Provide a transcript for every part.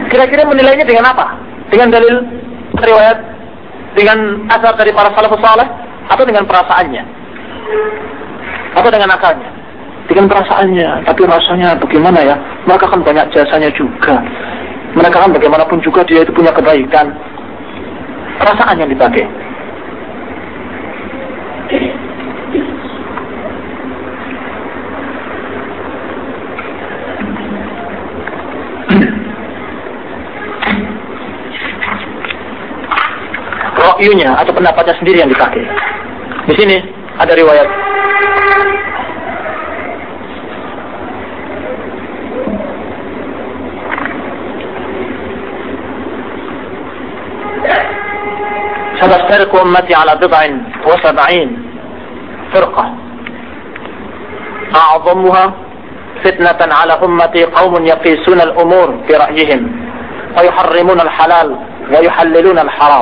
Kira-kira menilainya dengan apa? Dengan dalil riwayat, dengan asar dari para salafus saleh, atau dengan perasaannya, atau dengan akalnya? Dengan perasaannya. Tapi rasanya bagaimana ya? Mereka kan banyak jasanya juga. Mereka kan bagaimanapun juga dia itu punya kebaikan. Perasaan yang dipakai. Ra'yunya atau pendapatnya sendiri yang dipakai. Di sini ada riwayat. ستفترق أمتي على 79 فرقة أعظمها فتنة على أمتي قوم يقيسون الأمور برأيهم ويحرمون الحلال ويحللون الحرام.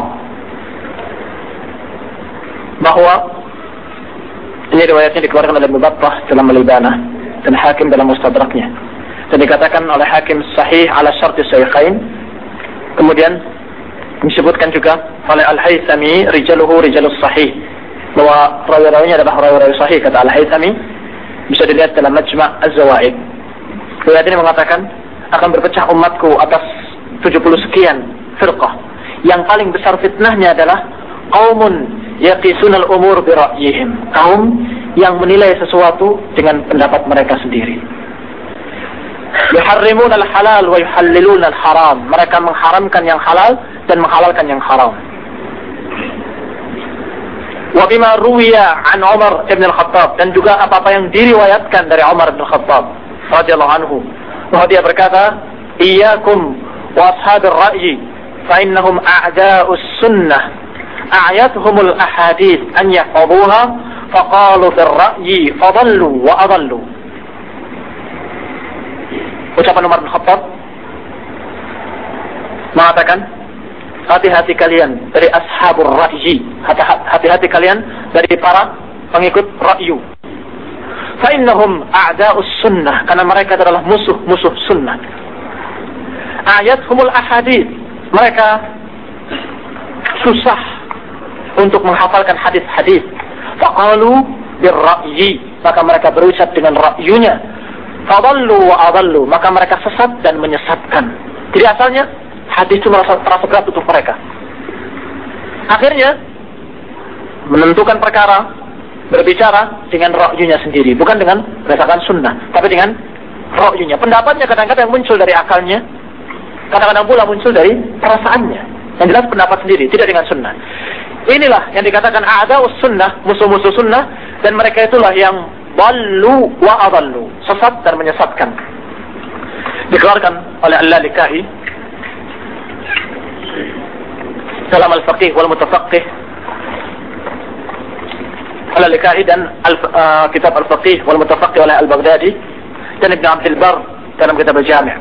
Bahwa ini riwayatnya dikeluarkan oleh Ibnu Battah dalam Al-Ibanah dan Hakim dalam Mustadraknya, dan dikatakan oleh Hakim sahih ala syarti sahihain. Kemudian disebutkan juga oleh Al-Haythami rijaluhu rijalus sahih, bahwa rawi-rawinya adalah rawi-rawi sahih, kata Al-Haythami. Bisa dilihat dalam Majma' Az-Zawaid. Riwayat ini mengatakan akan berpecah umatku atas 70 sekian firqah. Yang paling besar fitnahnya adalah qaumun yaqisunal umur bi ra'yihim, kaum yang menilai sesuatu dengan pendapat mereka sendiri. Yuharrimun al-halal wa yuhallilun al-haram, mereka mengharamkan yang halal dan menghalalkan yang haram. Wa bima ruwiya an Umar ibn al-Khattab, dan juga apa-apa yang diriwayatkan dari Umar ibn al-Khattab radhiyallahu anhu, bahwa dia berkata, iyyakum wa ashabil ra'yi fa innahum a'da'us sunnah a'yatuhumul ahadith an yahfazuha faqalu fil ra'yi fadallu wa adallu. Ucapan Umar bin Khattab mengatakan, hati-hati kalian dari ashabur ra'yi, hati-hati kalian dari para pengikut ra'yu. Fa innahum a'da'us sunnah, karena mereka adalah musuh-musuh sunnah. A'yatuhumul ahadith, mereka susah untuk menghafalkan hadis-hadis. Faqalu birra'yi, maka mereka berucap dengan ra'yunya. Fadallu wa adallu, maka mereka sesat dan menyesatkan. Jadi asalnya hadis itu terasa berat untuk mereka. Akhirnya menentukan perkara, berbicara dengan ra'yunya sendiri, bukan dengan berdasarkan sunnah, tapi dengan ra'yunya. Pendapatnya kadang-kadang muncul dari akalnya, kadang-kadang pula muncul dari perasaannya. Yang jelas pendapat sendiri, tidak dengan sunnah. Inilah yang dikatakan a'da'us sunnah, musuh-musuh sunnah, dan mereka itulah yang dallu wa adallu, sesat dan menyesatkan. Dikeluarkan oleh Al-Lalikai dalam Al-Faqih wal Mutafaqih, Al-Lalikai dan kitab Al-Faqih wal Mutafaqih oleh Al-Baghdadi, dan Ibn Abdul Bar dalam kitab Al-Jami'.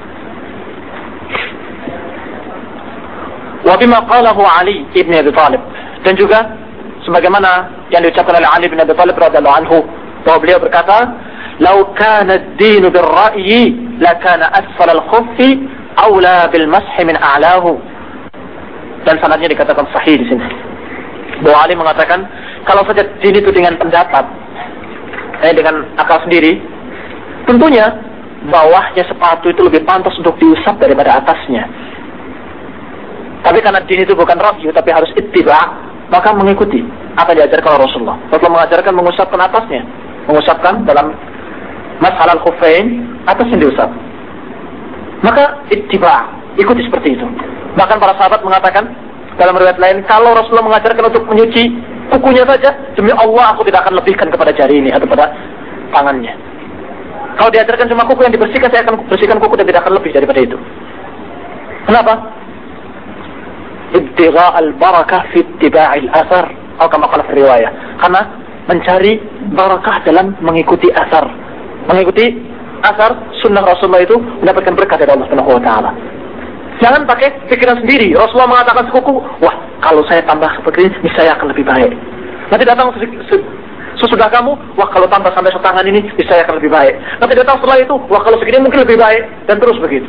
Wa bima qalahu Ali ibn Abi Thalib, dan juga sebagaimana yang diucapkan oleh Ali bin Abi Thalib radhiyallahu anhu, bahwa beliau berkata, "Lau kana ad-din bir-ra'yi la kana asfal al-khuffi aula bil mashi min a'lahu." Dan sanadnya dikatakan sahih di sini. Bahwa Ali mengatakan, kalau saja din itu dengan pendapat, dengan akal sendiri, tentunya bawahnya sepatu itu lebih pantas untuk diusap daripada atasnya. Tapi karena din itu bukan ra'yu, tapi harus ittiba', maka mengikuti apa yang diajarkan oleh Rasulullah. Rasulullah mengajarkan mengusapkan atasnya, mengusapkan dalam mas'al al-khuffain, atas yang diusap. Maka ittiba', ikuti seperti itu. Bahkan para sahabat mengatakan dalam riwayat lain, kalau Rasulullah mengajarkan untuk menyuci kukunya saja, demi Allah aku tidak akan lebihkan kepada jari ini atau pada tangannya. Kalau diajarkan cuma kuku yang dibersihkan, saya akan bersihkan kuku dan tidak akan lebih daripada itu. Kenapa? Ibtigha' al-barakah fi ittiba'il athar, atau kama qala fi riwayah. Karena mencari barakah dalam mengikuti asar. Mengikuti asar sunnah Rasulullah itu mendapatkan berkah dari Allah Subhanahu wa taala. Jangan pakai pikiran sendiri. Rasulullah mengatakan sekuku, wah, kalau saya tambah seperti ini, saya akan lebih baik. Nanti datang sesudah kamu, wah, kalau tambah sampai setangan ini, saya akan lebih baik. Nanti datang setelah itu, wah, kalau segini mungkin lebih baik, dan terus begitu.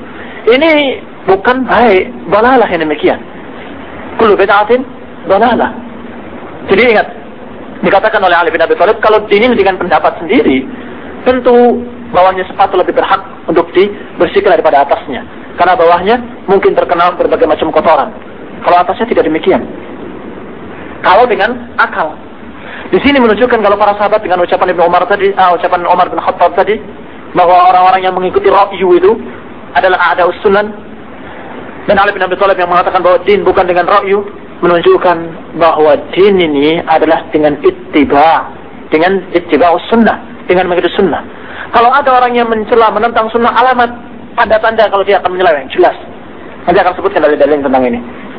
Ini bukan baik, dalalah yang demikian. Kullu bid'atin dalalah. Jadi ingat, dikatakan oleh Ali bin Abi Thalib, kalau din ini dengan pendapat sendiri, tentu bawahnya sepatu lebih berhak untuk dibersihkan daripada atasnya. Karena bawahnya mungkin terkena berbagai macam kotoran. Kalau atasnya tidak demikian. Kalau dengan akal. Di sini menunjukkan kalau para sahabat dengan ucapan Ibnu Umar tadi, ucapan Umar bin Khattab tadi, bahwa orang-orang yang mengikuti ra'yu itu adalah a'da'us sunan, dan Ali bin Abi Thalib yang mengatakan bahwa din bukan dengan ra'yu, menunjukkan bahwa din ini adalah dengan ittiba'us sunnah, dengan mengikuti sunnah. Kalau ada orang yang mencela, menentang sunnah, alamat tanda-tanda kalau dia akan menyeleweng, jelas. Nanti akan sebutkan dalil-dalil tentang ini.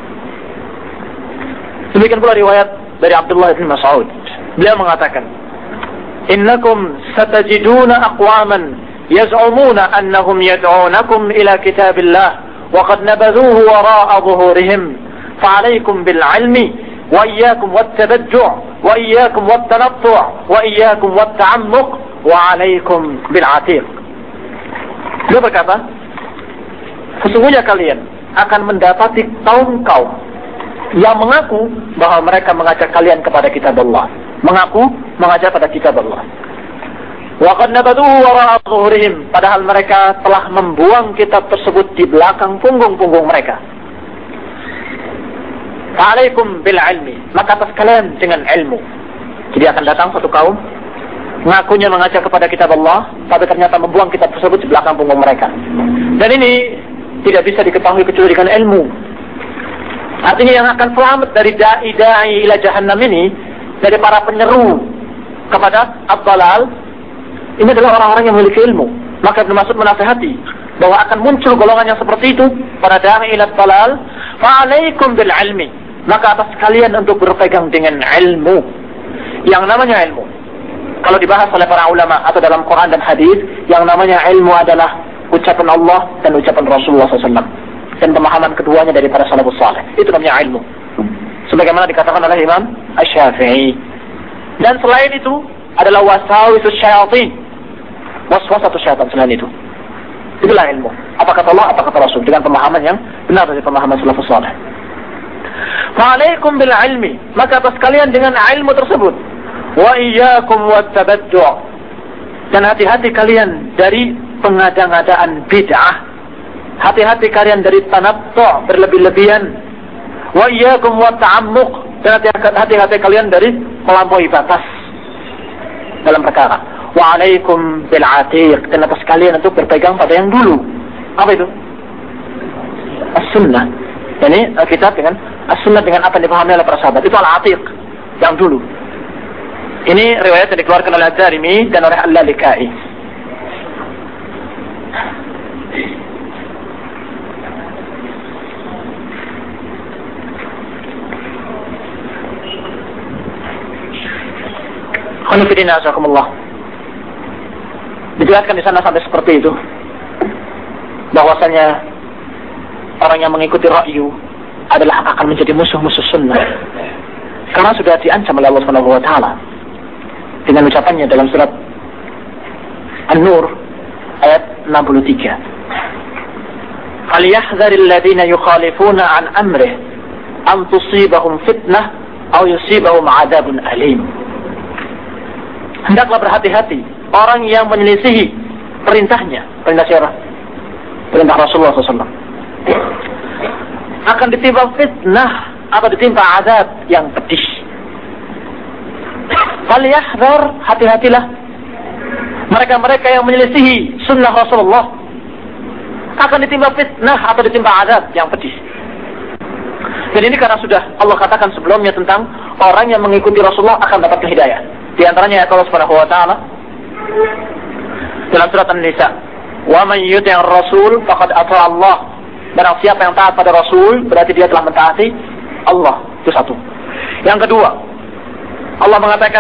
Demikian pula riwayat dari Abdullah bin Mas'ud. Beliau mengatakan, "Innakum satajiduna aqwaman يزعمون أنهم يدعونكم إلى كتاب الله وقد نبذوه وراء ظهورهم فعليكم بالعلم وإياكم والتبجع وإياكم والتنطع وإياكم والتعمق وعليكم بالعتيق." Dia berkata, sesungguhnya kalian akan mendapati kaum-kaum yang mengaku bahwa mereka mengajak kalian kepada kitab Allah, mengajak pada kitab Allah. Waqad nabaduhu wara'a zuhurihim, padahal mereka telah membuang kitab tersebut di belakang punggung-punggung mereka. Fa'alaikum bil ilmi, maka atas kalian dengan ilmu. Jadi akan datang satu kaum mengakunya mengajak kepada kitab Allah, tapi ternyata membuang kitab tersebut di belakang punggung mereka. Dan ini tidak bisa diketahui kecuali dengan ilmu. Artinya yang akan selamat dari da'i ila jahannam ini, dari para penyeru kepada ad-dhalal, ini adalah orang-orang yang memiliki ilmu. Maka Ibnu Mas'ud menasihati bahwa akan muncul golongan yang seperti itu pada da'i ila ad-dhalal, fa'alaikum bil ilmi, maka atas kalian untuk berpegang dengan ilmu. Yang namanya ilmu, kalau dibahas oleh para ulama atau dalam Quran dan hadis, yang namanya ilmu adalah ucapan Allah dan ucapan Rasulullah SAW, dan pemahaman keduanya dari para salafus saleh. Itu namanya ilmu, sebagaimana dikatakan oleh Imam Asy-Syafi'i. Dan selain itu adalah wasawisus syayatin, waswas atau syaitan. Selain itu, itulah ilmu. Apa kata Allah, apa kata Rasul, dengan pemahaman yang benar dari pemahaman salafus saleh. Fa'alaikum bil ilmi, maka atas kalian dengan ilmu tersebut. Wa iyyakum wattabaddu', dan hati-hati kalian dari pengada-ngadaan bid'ah. Hati-hati kalian dari tanattu', berlebih-lebihan. Wa iyyakum watta'ammuq, dan hati-hati kalian dari melampaui batas dalam perkara. Wa alaikum bil atiq, dan atas kalian untuk berpegang pada yang dulu. Apa itu? As-sunnah. Ini kitab dengan as-sunnah, dengan apa yang dipahami oleh para sahabat. Itu al-atiq, yang dulu. Ini riwayat yang dikeluarkan oleh Ad-Darimi dan oleh Al-Lalikai. Khonifidina asakumullah. Dijelaskan di sana sampai seperti itu, bahwasanya orang yang mengikuti ra'yu adalah akan menjadi musuh-musuh sunnah, karena sudah diancam oleh Allah Subhanahu wa taala dengan ucapannya dalam surat An-Nur ayat 63. "Falyahdharil ladzina yukhalifuna an amrihi an tusibahum fitnah aw yusibahum 'adzabun alim." Hendaklah berhati-hati orang yang menyelisihi perintahnya. Perintah siapa? Perintah Rasulullah SAW. Akan ditimpa fitnah atau ditimpa azab yang pedih. Falyahdhar, hati-hatilah mereka-mereka yang menyelisihi sunnah Rasulullah, akan ditimpa fitnah atau ditimpa azab yang pedih. Dan ini karena sudah Allah katakan sebelumnya tentang orang yang mengikuti Rasulullah akan dapat hidayah. Di antaranya ayat Allah Subhanahu wa taala dalam surat An-Nisa, "Wa man yuti'ir rasul faqad ata'a Allah." Barang siapa yang taat pada Rasul, berarti dia telah mentaati Allah. Itu satu. Yang kedua, Allah mengatakan,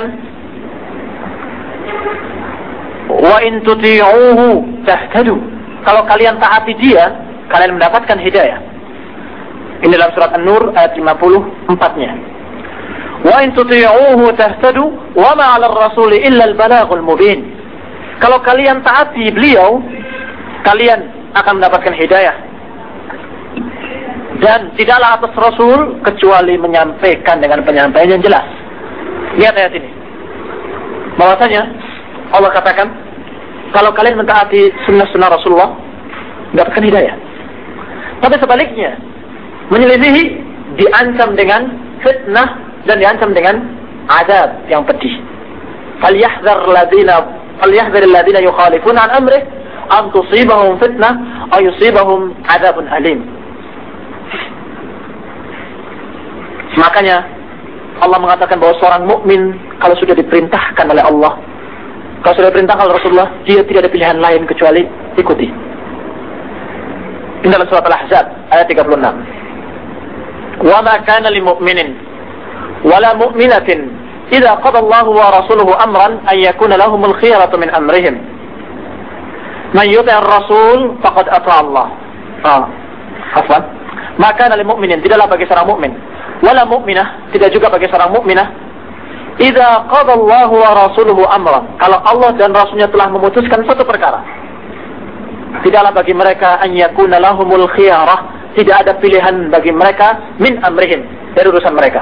"Wa in tuti'uhu tahtadu." Kalau kalian taati dia, kalian mendapatkan hidayah. Ini dalam surat An-Nur ayat 54-nya. "Wa in tuti'uhu tahtadu wa ma 'alal rasuli illa al-balaghul mubin." Kalau kalian taati beliau, kalian akan mendapatkan hidayah. Dan tidaklah atas Rasul kecuali menyampaikan dengan penyampaian yang jelas. Lihat ayat ini. Bahwasanya Allah katakan, kalau kalian mentaati sunnah-sunnah Rasulullah, mendapatkan hidayah. Tapi sebaliknya, menyelisihi diancam dengan fitnah dan diancam dengan azab yang pedih. Falyahdhar alladhina yukhalifuna an amrih an tusibahum fitnah aw yusibahum adzabun alim. Makanya Allah mengatakan bahwa seorang mukmin kalau sudah diperintahkan oleh Allah, kalau sudah diperintahkan oleh Rasulullah, dia tidak ada pilihan lain kecuali ikuti. Ini dalam surat Al-Ahzab ayat 36. Wa ma kana lil mu'minin wala mu'minatin idza qada Allahu wa rasuluhu amran an yakuna lahumul khiyaratu min amrihim. Man yuti'ir rasul faqad ata'a Allah. Afwan. Maka lil mu'minin, tidaklah bagi seorang mukmin, wala mu'minah, tidak juga bagi seorang mukminah, idza qada Allahu wa rasuluhu amran, kalau Allah dan Rasulnya telah memutuskan suatu perkara, tidaklah bagi mereka an yakuna lahumul khiyarah, tidak ada pilihan bagi mereka min amrihim, dari urusan mereka.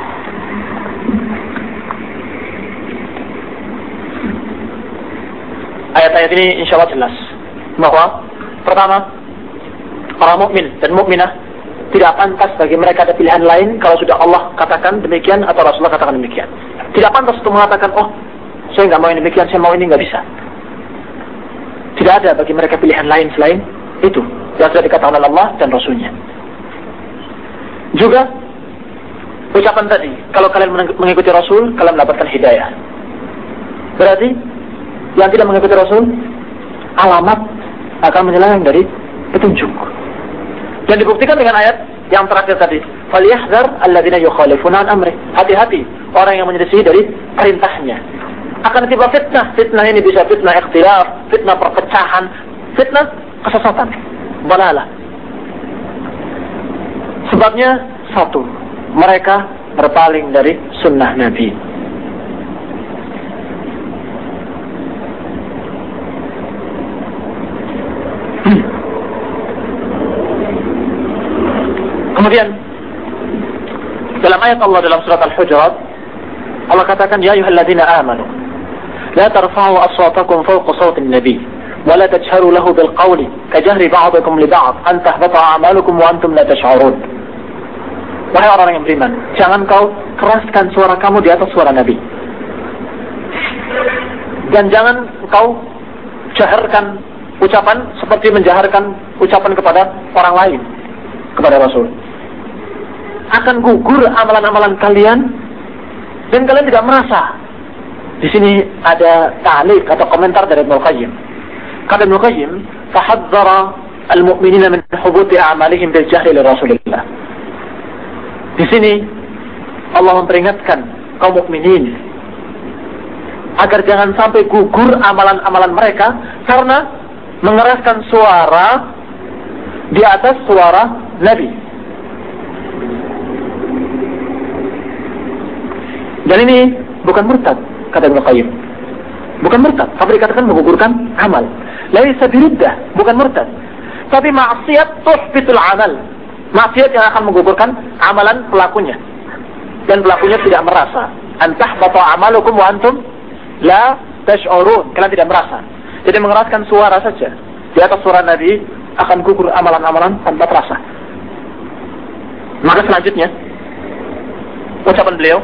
Ayat-ayat ini insya Allah jelas bahwa pertama, orang mukmin dan mukminah tidak pantas bagi mereka ada pilihan lain kalau sudah Allah katakan demikian atau Rasulullah katakan demikian. Tidak pantas untuk mengatakan, oh saya nggak mau ini demikian, saya mau ini, nggak bisa. Tidak ada bagi mereka pilihan lain selain itu yang sudah dikatakan oleh Allah dan Rasulnya. Juga ucapan tadi, kalau kalian mengikuti Rasul, kalian mendapatkan hidayah. Berarti yang tidak mengikuti Rasul, alamat akan menyeleweng dari petunjuk. Dan dibuktikan dengan ayat yang terakhir tadi, falyahdhar alladhina yukhalifuna an amri. Hati-hati orang yang menyelisih dari perintahnya. Akan tiba fitnah. Fitnah ini bisa fitnah ikhtilaf, fitnah perpecahan, fitnah kesesatan, balalah. Sebabnya satu, mereka berpaling dari sunnah Nabi. Kemudian dalam ayat Allah dalam surat Al-Hujurat, Allah katakan, ya ayyuhalladzina amanu la tarfa'u aswatakum fawqa sawti an-nabi wa la tajharu lahu bil qawli kajahri ba'dikum li ba'd an tahbata a'malukum wa antum la tash'urun. Wahai orang yang beriman, jangan kau keraskan suara kamu di atas suara Nabi, dan jangan kau jaharkan ucapan seperti menjaharkan ucapan kepada orang lain, kepada Rasul. Akan gugur amalan-amalan kalian dan kalian tidak merasa. Di sini ada ta'liq atau komentar dari Ibnu Qayyim. Kata Ibnu Qayyim, "Fahadzara al-mu'minina min hubuti a'malihim bil jahli li Rasulillah." Di sini Allah memperingatkan kaum mukminin agar jangan sampai gugur amalan-amalan mereka karena mengeraskan suara di atas suara Nabi. Dan ini bukan murtad, kata Ibnu Qayyim. Bukan murtad, tapi dikatakan menggugurkan amal. Laisa biriddah, bukan murtad. Tapi maksiat tuhbitul amal. Maksiat yang akan menggugurkan amalan pelakunya. Dan pelakunya tidak merasa. Antahbata amalukum wa antum la tash'urun. Kalian tidak merasa. Jadi mengeraskan suara saja di atas suara Nabi akan gugur amalan-amalan tanpa terasa. Maka selanjutnya ucapan beliau,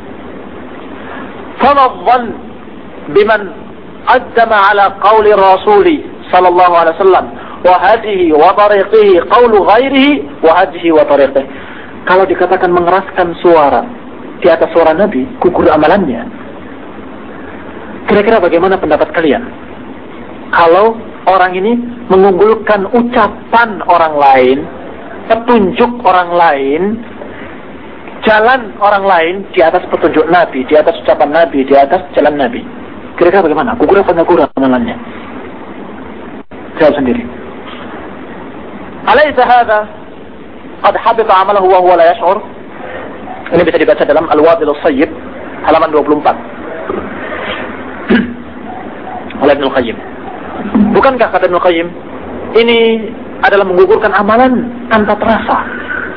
فَمَا الظَّنُّ بِمَنْ قَدَّمَ عَلَى قَوْلِ الرَّسُولِ صلى الله عليه وسلم وَهَدِهِ وَطَرِيقِهِ قَوْلُ غَيْرِهِ وَهَدِهِ وَطَرِيقِهِ. Kalau dikatakan mengeraskan suara di atas suara Nabi, gugur amalannya. Kira-kira bagaimana pendapat kalian? Kalau orang ini mengunggulkan ucapan orang lain, petunjuk orang lain, jalan orang lain di atas petunjuk Nabi, di atas ucapan Nabi, di atas jalan Nabi. Kira-kira bagaimana? Gugur apa enggak gugur amalannya? Jawab sendiri. Alaysa hadha qad habita amalahu wa huwa la yash'ur? Ini bisa dibaca dalam Al-Wabil As-Sayyib halaman 24 oleh Ibnu Qayyim. Bukankah kata Ibnu Qayyim, ini adalah menggugurkan amalan tanpa terasa?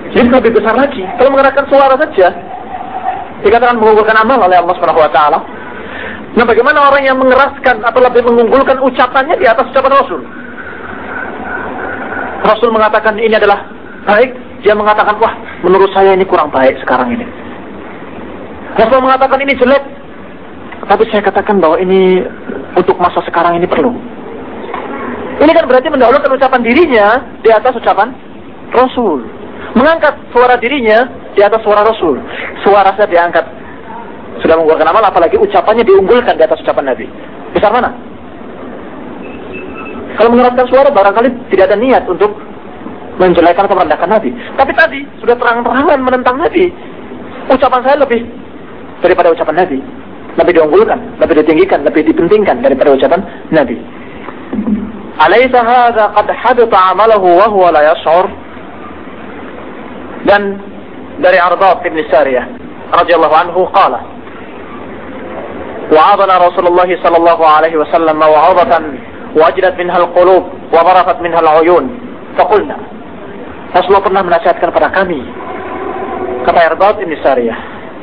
Jadi lebih besar lagi. Kalau mengerahkan suara saja dikatakan mengunggulkan amal oleh Allah Subhanahu wa taala. Nah, bagaimana orang yang mengeraskan atau lebih mengunggulkan ucapannya di atas ucapan Rasul? Rasul mengatakan ini adalah baik, dia mengatakan wah, menurut saya ini kurang baik sekarang ini. Rasul mengatakan ini jelek, tapi saya katakan bahwa ini untuk masa sekarang ini perlu. Ini kan berarti mendahulukan ucapan dirinya di atas ucapan Rasul. Mengangkat suara dirinya di atas suara Rasul. Suara saya diangkat, sudah mengeluarkan amal, apalagi ucapannya diunggulkan di atas ucapan Nabi. Besar mana? Kalau mengeraskan suara barangkali tidak ada niat untuk menjelekan atau merendahkan Nabi. Tapi tadi sudah terang-terangan menentang Nabi. Ucapan saya lebih daripada ucapan Nabi. Lebih diunggulkan, lebih ditinggikan, lebih dipentingkan daripada ucapan Nabi. Alaysa hadza qad habita 'amaluhu wa huwa la yash'ur? Dan dari Arbab bin Sariyah radhiyallahu anhu qala wa'adana Rasulullah sallallahu alaihi wasallam maw'adatan wajidat minha al-qulub wa barafat minha al-'uyun faqulna. Rasulullah pernah menasihatkan pada kami, kata Arbab bin Sariyah,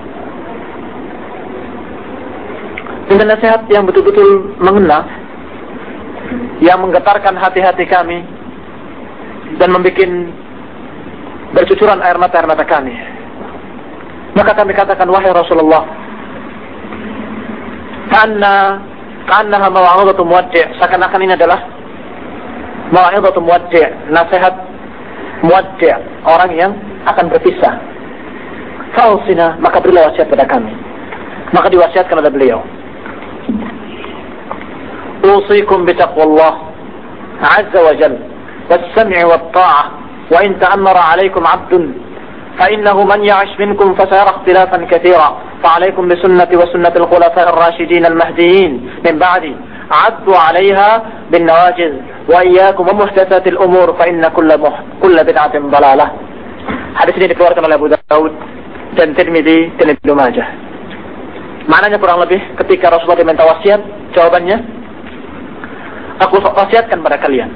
dengan nasihat yang betul-betul mengena, yang menggetarkan hati-hati kami dan membuat bercucuran air mata kami. Maka kami katakan, wahai Rasulullah, ka'annaha maw'idatu muwaddi', seakan-akan ini adalah maw'idatu muwaddi', nasihat muwaddi', orang yang akan berpisah. Fausina, maka berilah wasiat pada kami. Maka diwasiatkan oleh beliau, usikum bitaqwallah azza wa jalla was-sam'i wat-ta'ah wa in ta'ammara 'alaykum 'abdun fa innahu man ya'ish minkum fasayara ikhtilafan katsira fa 'alaykum bi sunnati wa sunnati al-khulafa'i ar-rashidin al-mahdiyyin min ba'di 'addu 'alayha bin nawajiz wa iyyakum wa muhdatsati al-umur fa inna kulla bid'atin dhalalah. Hadis ini dikeluarkan oleh Abu Daud dan Tirmidzi dan Ibnu Majah. Maknanya kurang lebih ketika Rasulullah diminta wasiat, jawabannya, aku wasiatkan pada kalian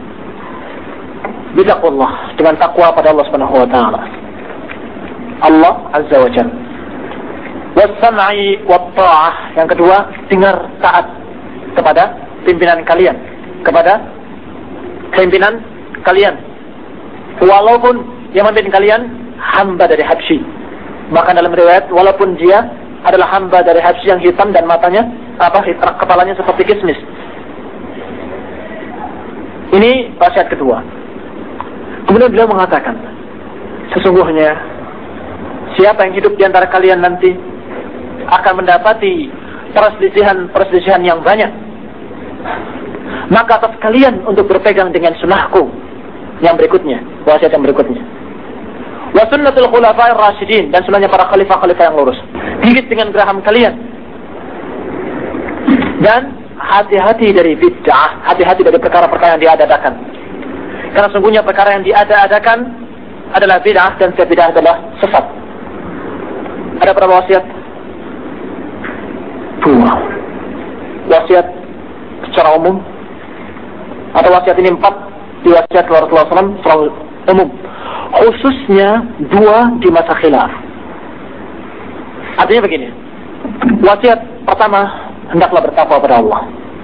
bitaqwallah, dengan takwa pada Allah Subhanahu wa taala, Allah Azza wa Jalla. Was-sam'i wat-ta'ah, yang kedua, dengar taat kepada pimpinan kalian, kepada pimpinan kalian, walaupun yang memimpin kalian hamba dari Habsyi. Maka dalam riwayat, walaupun dia adalah hamba dari Habsyi yang hitam dan matanya kepalanya seperti kismis. Ini wasiat kedua. Kemudian beliau mengatakan, sesungguhnya siapa yang hidup di antara kalian nanti akan mendapati perselisihan yang banyak. Maka atas kalian untuk berpegang dengan sunnahku yang berikutnya, wasiat yang berikutnya. Wa sunnatul khulafa'ir rasyidin, dan sunnahnya para khalifah-khalifah yang lurus. Gigit dengan geraham kalian. Dan hati-hati dari bid'ah, hati-hati dari perkara-perkara yang diada-adakan. Karena sungguhnya perkara yang diada-adakan adalah bid'ah, dan setiap bid'ah adalah sesat. Ada berapa wasiat? 2. Wasiat secara umum, atau wasiat ini 4 di wasiat Rasulullah SAW secara umum. Khususnya 2 di masa khilaf. Artinya begini, wasiat pertama, hendaklah bertakwa pada Allah.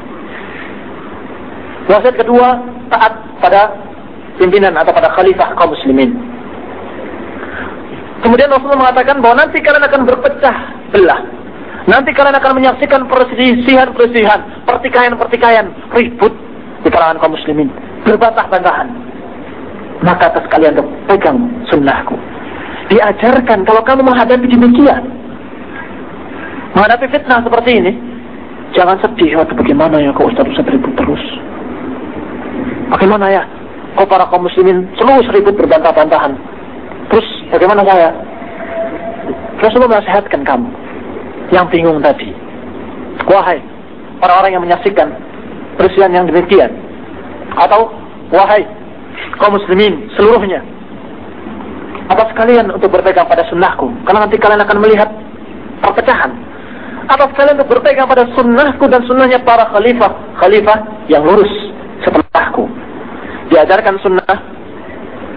Wasiat kedua, taat pada pimpinan atau pada khalifah kaum muslimin. Kemudian Rasulullah mengatakan bahwa nanti kalian akan berpecah belah. Nanti kalian akan menyaksikan perselisihan, pertikaian, ribut di kalangan kaum muslimin, berbantah-bantahan. Maka atas kalian untuk pegang sunnahku. Diajarkan kalau kamu menghadapi demikian, menghadapi fitnah seperti ini, jangan sedih, atau bagaimana ya kok Ustaz ribut terus. Bagaimana ya kok para kaum muslimin selalu ribut berbantah-bantahan. Terus bagaimana saya? Rasulullah menasihatkan kamu yang bingung tadi. Wahai orang-orang yang menyaksikan perselisihan yang demikian, atau wahai kaum muslimin seluruhnya, atas kalian untuk berpegang pada sunnahku, karena nanti kalian akan melihat perpecahan. Atas kalian untuk berpegang pada sunnahku dan sunnahnya para khalifah yang lurus setelahku. Diajarkan sunnah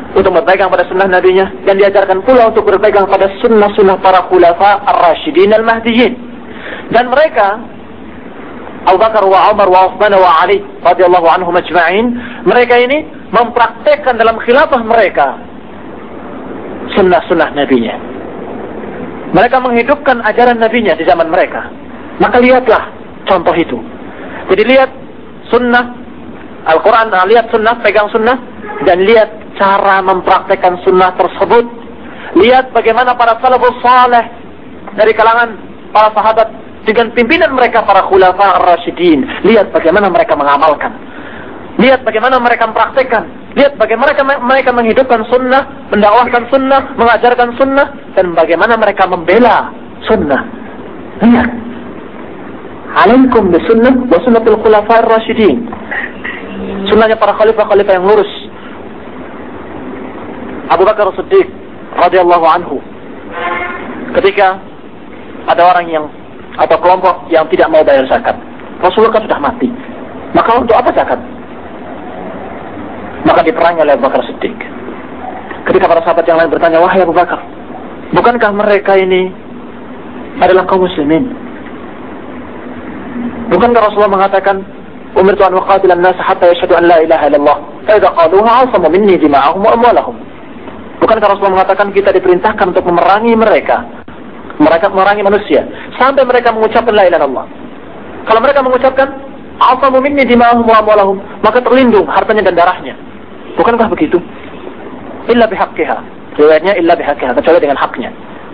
untuk berpegang pada sunnah nabinya, dan diajarkan pula untuk berpegang pada sunnah-sunnah para khulafa ar-rasyidin al-mahdiyyin. Dan mereka, Abu Bakar wa Umar wa Uthman wa Ali radhiyallahu anhum ajma'in, mereka ini mempraktekkan dalam khilafah mereka sunnah-sunnah nabinya. Mereka menghidupkan ajaran nabinya di zaman mereka. Maka lihatlah contoh itu. Jadi lihat sunnah Al-Quran, lihat sunnah, pegang sunnah, dan lihat cara mempraktekkan sunnah tersebut. Lihat bagaimana para salafus saleh dari kalangan para sahabat dengan pimpinan mereka para khulafa ar-rasyidin. Lihat bagaimana mereka mengamalkan. Lihat bagaimana mereka mempraktekkan. Lihat bagaimana mereka menghidupkan sunnah, mendakwahkan sunnah, mengajarkan sunnah, dan bagaimana mereka membela sunnah. Lihat. Alaikum bisunnah wa sunnatul khulafa ar-rasyidin. Sunnahnya para khalifah-khalifah yang lurus. Abu Bakar As-Siddiq radhiyallahu anhu, ketika ada orang yang atau kelompok yang tidak mau bayar zakat, Rasulullah kan sudah mati, maka untuk apa zakat? Maka diperangi oleh Abu Bakar As-Siddiq. Ketika para sahabat yang lain bertanya, wahai Abu Bakar, bukankah mereka ini adalah kaum muslimin? Bukankah Rasulullah mengatakan, umirtu an uqatila an-nas hatta yashhadu an la ilaha illallah fa idza qaluha 'asamu minni dima'ahum wa amwalahum. Bukankah Rasulullah mengatakan kita diperintahkan untuk memerangi mereka memerangi manusia sampai mereka mengucapkan la ilaha illallah. Kalau mereka mengucapkan 'asamu minni dima'ahum wa amwalahum, maka terlindung hartanya dan darahnya. Bukankah begitu? Illa bihaqqiha. Riwayatnya illa bihaqqiha, kecuali dengan haknya.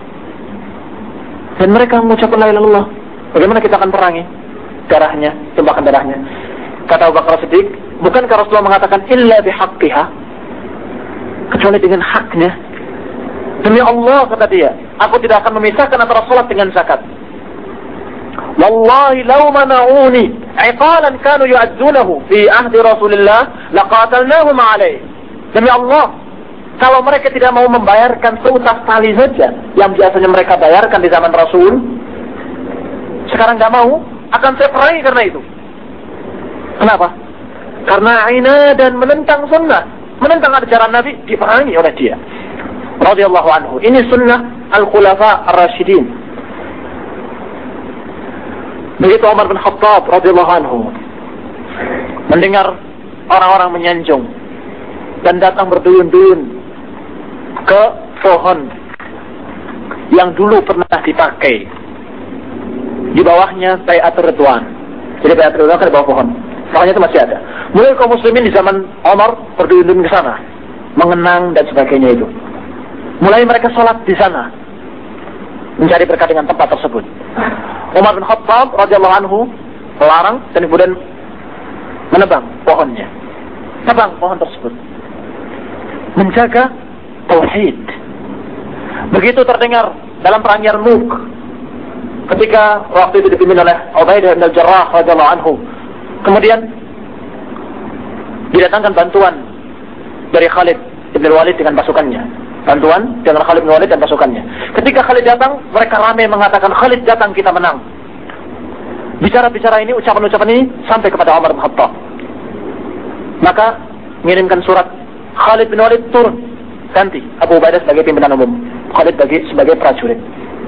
Dan mereka mengucapkan la ilaha illallah, bagaimana kita akan perangi darahnya, tumpahkan darahnya? Kata Abu Bakar Siddiq, bukankah Rasulullah mengatakan illa bihaqqiha, kecuali dengan haknya? Demi Allah, kata dia, aku tidak akan memisahkan antara salat dengan zakat. Wallahi law mana'uni iqalan kanu yu'addunahu fi ahdi Rasulillah laqatalnahum alaih. Demi Allah, kalau mereka tidak mau membayarkan seutas tali saja yang biasanya mereka bayarkan di zaman Rasul, sekarang nggak mau, akan saya perangi karena itu. Kenapa? Karena ina dan menentang sunnah, menentang ajaran Nabi, diperangi oleh dia radhiyallahu anhu. Ini sunnah al-khulafa ar-rasyidin. Begitu Umar bin Khattab radhiyallahu anhu mendengar orang-orang menyanjung dan datang berduyun-duyun ke pohon yang dulu pernah dipakai, di bawahnya Bai'atur Ridwan. Jadi Bai'atur Ridwan kan di bawah pohon, makanya itu masih ada. Mulai kaum muslimin di zaman Umar berduyun-duyun ke sana, mengenang dan sebagainya itu. Mulai mereka sholat di sana, mencari berkah dengan tempat tersebut. Umar bin Khattab radhiyallahu anhu melarang dan kemudian menebang pohonnya, tebang pohon tersebut, menjaga tauhid. Begitu terdengar dalam perang Yarmuk, ketika waktu itu dipimpin oleh Ubaidah bin Al-Jarrah radhiyallahu anhu, kemudian didatangkan bantuan dari Khalid bin Walid dengan pasukannya. Bantuan dengan Khalid bin Walid dan pasukannya. Ketika Khalid datang, mereka ramai mengatakan, Khalid datang, kita menang. Bicara-bicara ini, ucapan-ucapan ini sampai kepada Umar bin Khattab. Maka mengirimkan surat, Khalid bin Walid turun, ganti Abu Ubaidah sebagai pimpinan umum, Khalid sebagai prajurit.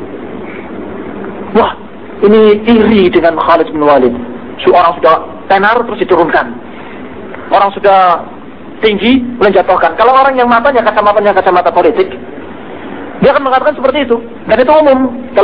Wah, ini iri dengan Khalid bin Walid. Orang sudah tenar terus diturunkan. Orang sudah tinggi menjatuhkan. Kalau orang yang matanya kacamata politik, dia akan mengatakan seperti itu. Dan itu umum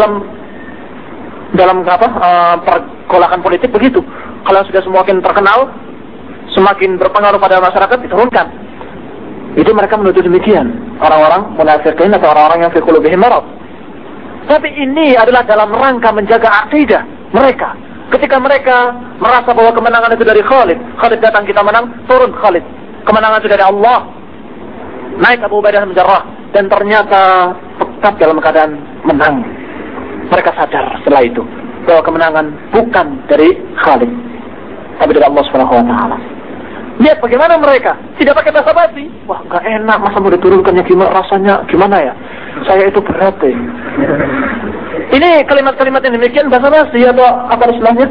dalam pergolakan politik begitu. Kalau sudah semakin terkenal, semakin berpengaruh pada masyarakat, diturunkan. Itu mereka menuduh demikian, orang-orang munafiqin atau orang-orang yang fi qulubihim marad. Tapi ini adalah dalam rangka menjaga akidah mereka. Ketika mereka merasa bahwa kemenangan itu dari Khalid datang kita menang, turun Khalid. Kemenangan itu dari Allah. Naik Abu Ubaidah bin Jarrah, dan ternyata tetap dalam keadaan menang. Mereka sadar setelah itu bahwa kemenangan bukan dari Khalid, tapi dari Allah Subhanahu wa taala. Lihat bagaimana mereka tidak pakai basa-basi. Wah, enggak enak, masa mau diturunkannya gimana, rasanya gimana ya? Saya itu berat deh. Ini kalimat-kalimat yang demikian basa-basi atau apa istilahnya?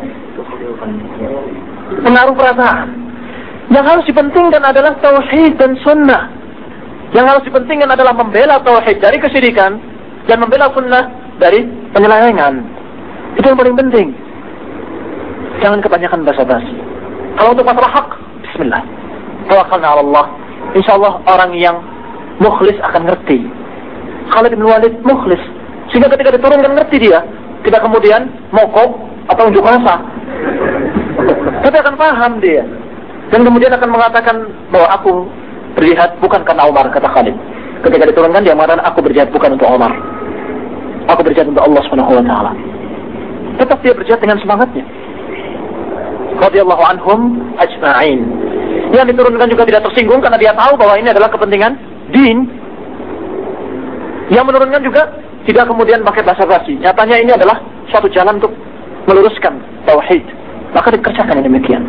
Pengaruh perasaan. Yang harus dipentingkan adalah tauhid dan sunnah. Yang harus dipentingkan adalah membela tauhid dari kesyirikan dan membela sunnah dari penyelewengan. Itu yang paling penting. Jangan kebanyakan basa-basi. Kalau untuk masalah hak, bismillah. Tawakkalna 'ala Allah. Insyaallah orang yang mukhlis akan ngerti. Khalid bin Walid mukhlis, sehingga ketika diturunkan ngerti dia, tidak kemudian mogok atau unjuk rasa. Tapi akan paham dia. Dan kemudian akan mengatakan bahwa aku berjihad bukan karena Umar, kata Khalid. Ketika diturunkan dia mengatakan aku berjihad bukan untuk Umar. Aku berjihad untuk Allah Subhanahu wa taala. Tetap dia berjihad dengan semangatnya. Radhiyallahu anhum ajma'in. Yang diturunkan juga tidak tersinggung karena dia tahu bahwa ini adalah kepentingan din. Yang menurunkan juga tidak kemudian pakai basa-basi. Nyatanya ini adalah suatu jalan untuk meluruskan tauhid. Maka dikerjakan yang demikian.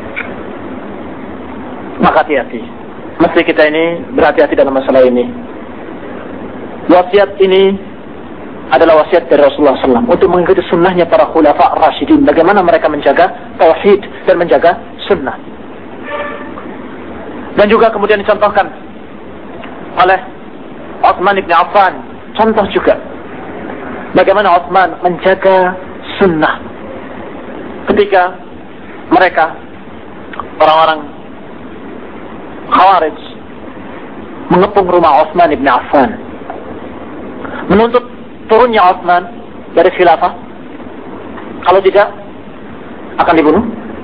Maka hati-hati. Mesti kita ini berhati-hati dalam masalah ini. Wasiat ini adalah wasiat dari Rasulullah SAW untuk mengikuti sunnahnya para khulafa rasyidin. Bagaimana mereka menjaga tauhid dan menjaga sunnah. Dan juga kemudian dicontohkan oleh Utsman bin Affan. Contoh juga bagaimana Utsman menjaga sunnah ketika mereka orang-orang Khawarij mengepung rumah Utsman bin Affan, menuntut turunnya Utsman dari khilafah. Kalau tidak akan dibunuh.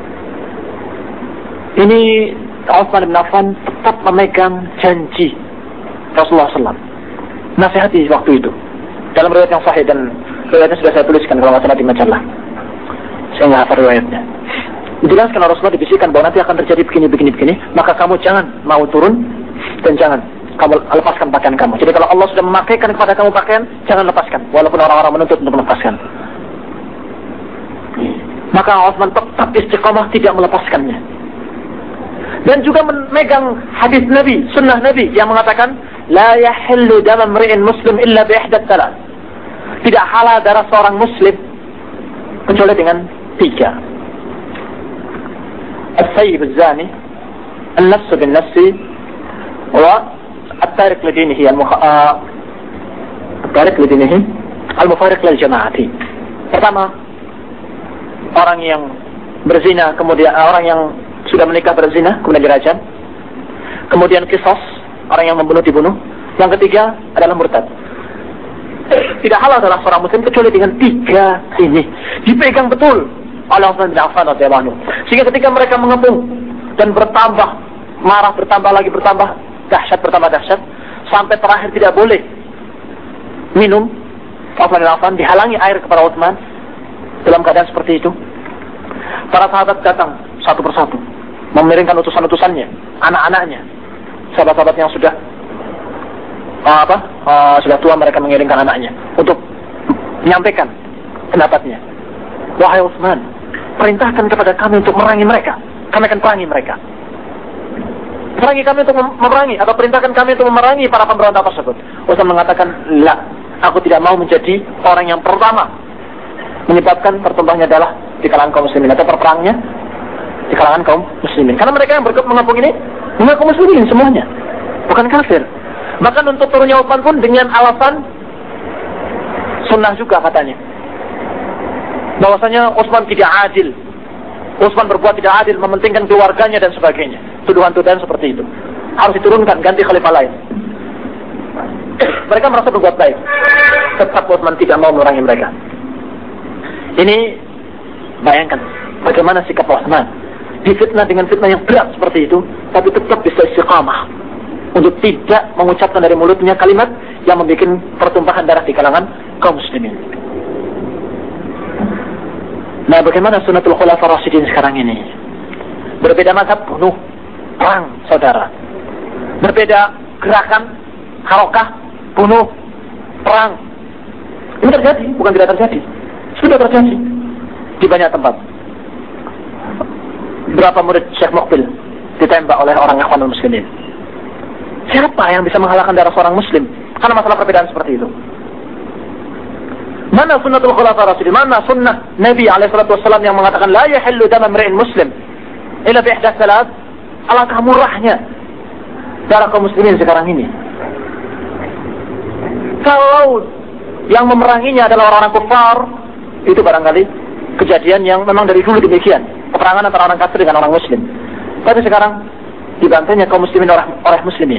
Ini Utsman bin Affan tetap memegang janji Rasulullah SAW. Nasihati waktu itu dalam riwayat yang sahih, dan riwayatnya sudah saya tuliskan kalau masalah di majalah. Saya nggak hafal riwayatnya. Dijelaskan Rasulullah, dibisikkan bahwa nanti akan terjadi begini, maka kamu jangan mau turun dan jangan kamu lepaskan pakaian kamu. Jadi kalau Allah sudah memakaikan kepada kamu pakaian, jangan lepaskan, walaupun orang-orang menuntut untuk melepaskan. Maka Utsman tetap istiqamah tidak melepaskannya. Dan juga memegang hadis Nabi, sunnah Nabi yang mengatakan, la yahillu dam imri'in muslim illa bi ihdat thalath. Tidak halal darah seorang muslim kecuali dengan 3. الثيب الزاني النفس بالنفس والتارك لدينه التارك لدينه المفارق للجماعة. Pertama, orang yang berzina, kemudian orang yang sudah menikah berzina kemudian dirajam. Kemudian qisas, orang yang membunuh dibunuh. Yang ketiga adalah murtad. Tidak halal adalah seorang muslim kecuali dengan 3 ini. Dipegang betul oleh Utsman bin Affan radhiyallahu anhu. Sehingga ketika mereka mengepung dan bertambah marah, bertambah dahsyat, sampai terakhir tidak boleh minum, Utsman bin Affan dihalangi air kepada Utsman dalam keadaan seperti itu. Para sahabat datang satu persatu, mengirimkan utusan-utusannya, anak-anaknya, sahabat-sahabat yang sudah sudah tua, mereka mengirimkan anaknya untuk menyampaikan pendapatnya. Wahai Utsman, perintahkan kepada kami untuk memerangi mereka. Kami akan perangi mereka. Perangi kami untuk memerangi, atau perintahkan kami untuk memerangi para pemberontak tersebut. Utsman mengatakan, la, aku tidak mau menjadi orang yang pertama menyebabkan pertumpahannya adalah di kalangan kaum muslimin, atau perperangnya di kalangan kaum muslimin. Karena mereka yang mengepung ini mengaku muslimin semuanya, bukan kafir. Bahkan untuk turunnya Utsman pun dengan alasan sunnah juga katanya. Bahwasanya Utsman tidak adil. Utsman berbuat tidak adil, mementingkan keluarganya dan sebagainya. Tuduhan-tuduhan seperti itu harus diturunkan, ganti khalifah lain. Mereka merasa berbuat baik. Tetap Utsman tidak mau memerangi mereka. Ini bayangkan bagaimana sikap Utsman. Difitnah dengan fitnah yang berat seperti itu, tapi tetap bisa istiqamah untuk tidak mengucapkan dari mulutnya kalimat yang membuat pertumpahan darah di kalangan kaum muslimin. Nah, bagaimana sunnatul khulafa rasyidin sekarang ini? Berbeda mazhab, bunuh, perang, saudara. Berbeda gerakan, harokah, bunuh, perang. Ini terjadi, bukan tidak terjadi. Sudah terjadi di banyak tempat. Berapa murid Syekh Muqbil ditembak oleh orang Ikhwanul Muslimin? Siapa yang bisa mengalahkan darah seorang muslim? Karena masalah perbedaan seperti itu. Mana sunnatul khulafa rasyidin? Mana sunnah Nabi SAW yang mengatakan la yahillu dam imri'in muslim illa bi ihdath thalath? Alangkah murahnya darah kaum muslimin sekarang ini. Kalau yang memeranginya adalah orang-orang kufar, itu barangkali kejadian yang memang dari dulu demikian, peperangan antara orang kafir dengan orang muslim. Tapi sekarang dibantainya kaum muslimin oleh muslimin.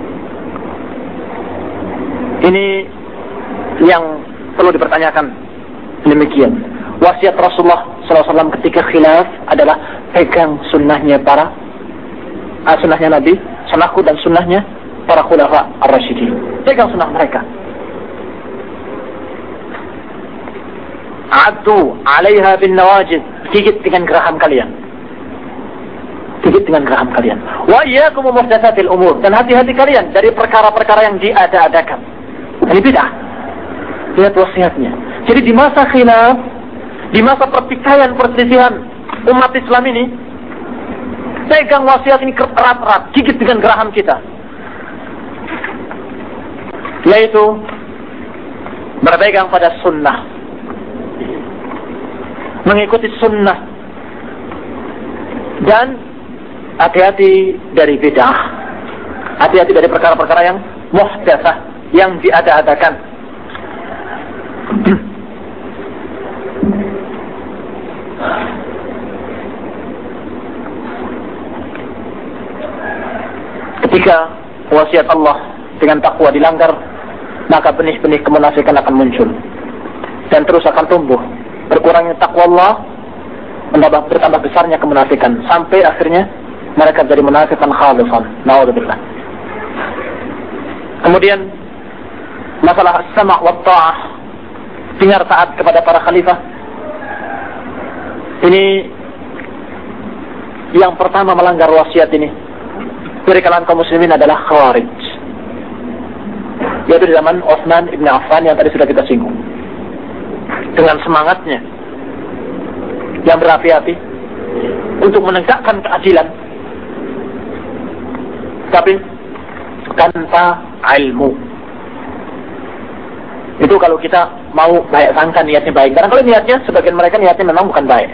Ini yang perlu dipertanyakan. Demikian wasiat Rasulullah SAW ketika khilaf adalah pegang sunnahnya sunnahnya Nabi, sunnahku dan sunnahnya para khulafa ar-rasyidin. Pegang sunnah mereka. Addu 'alaiha bin nawajid, gigit dengan geraham kalian. Gigit dengan geraham kalian. Wa iyyakum muhdatsatil umur, dan hati-hati kalian dari perkara-perkara yang diada-adakan. Ini bid'ah. Lihat wasiatnya. Jadi di masa khilaf, di masa pertikaian perselisihan umat Islam ini, pegang wasiat ini erat-erat, gigit dengan geraham kita. Yaitu berpegang pada sunnah, mengikuti sunnah, dan hati-hati dari bid'ah, hati-hati dari perkara-perkara yang muhdatsah, yang diada-adakan. Ketika wasiat Allah dengan takwa dilanggar, maka benih-benih kemunafikan akan muncul dan terus akan tumbuh. Berkurangnya takwa Allah, bertambah besarnya kemunafikan, sampai akhirnya mereka jadi munafikan khalisan. Na'udzubillah. Kemudian masalah as-sama' wa ta'ah, dengar taat kepada para khalifah. Ini yang pertama melanggar wasiat ini dari kalangan kaum muslimin adalah Khawarij, yaitu di zaman Utsman ibn Affan yang tadi sudah kita singgung. Dengan semangatnya yang berapi-api untuk menegakkan keadilan, tapi tanpa ilmu. Itu kalau kita mau baik sangka niatnya baik. Karena kalau niatnya, sebagian mereka niatnya memang bukan baik.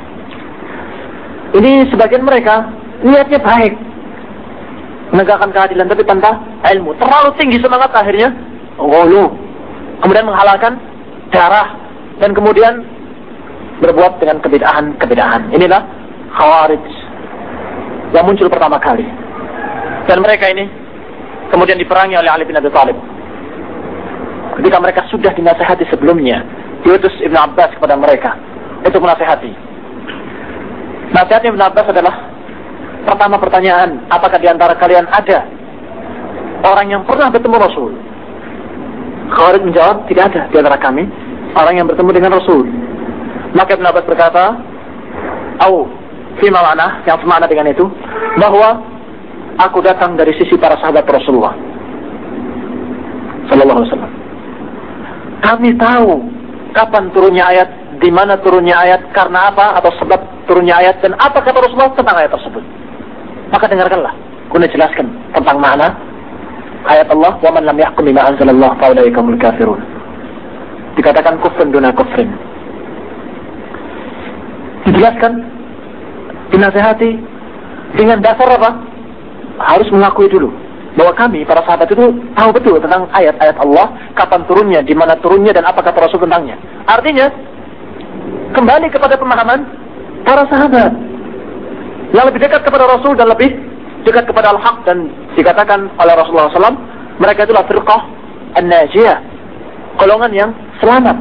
Ini sebagian mereka niatnya baik, menegakkan keadilan, tapi tanpa ilmu. Terlalu tinggi semangat, akhirnya ghulu, kemudian menghalalkan darah, dan kemudian berbuat dengan kebid'ahan. Inilah Khawarij yang muncul pertama kali. Dan mereka ini kemudian diperangi oleh Ali bin Abi Thalib. Ketika mereka sudah dinasihati sebelumnya, diutus Ibn Abbas kepada mereka untuk menasihati. Nasihatnya Ibn Abbas adalah, pertama pertanyaan, apakah di antara kalian ada orang yang pernah bertemu Rasul? Khawarij menjawab, tidak ada di antara kami orang yang bertemu dengan Rasul. Maka Ibn Abbas berkata, fima ma'na, yang semakna dengan itu, bahwa aku datang dari sisi para sahabat Rasulullah sallallahu alaihi wasallam. Kami tahu kapan turunnya ayat, di mana turunnya ayat, karena apa, atau sebab turunnya ayat, dan apa kata Rasulullah tentang ayat tersebut. Maka dengarkanlah, guna jelaskan tentang makna ayat Allah, wa man lam yahkum bima anzalallah fa ulaika humul kafirun. Dikatakan kufrun duna kufrin. Dijelaskan, dinasihati dengan dasar apa? Harus mengakui dulu bahwa kami, para sahabat itu, tahu betul tentang ayat-ayat Allah, kapan turunnya, di mana turunnya, dan apa kata Rasul tentangnya. Artinya, kembali kepada pemahaman para sahabat yang lebih dekat kepada Rasul dan lebih dekat kepada Al-Haq, dan dikatakan oleh Rasulullah SAW, mereka itulah firqah an-najiyah, golongan yang selamat.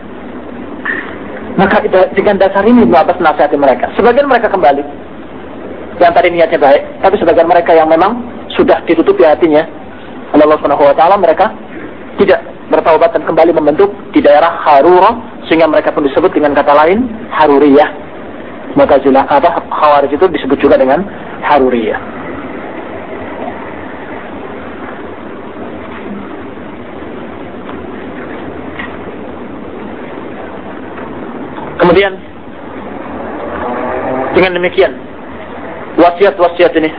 Maka dengan dasar ini Ibn Abbas nasihati mereka. Sebagian mereka kembali, yang tadi niatnya baik, tapi sebagian mereka yang memang sudah ditutupi hatinya oleh Allah Subhanahu wa taala, mereka tidak bertaubat dan kembali membentuk di daerah Harura, sehingga mereka pun disebut dengan kata lain Haruriyah. Mu'tazilah, Khawarij itu disebut juga dengan Haruriyah. Kemudian dengan demikian, wasiat-wasiat ini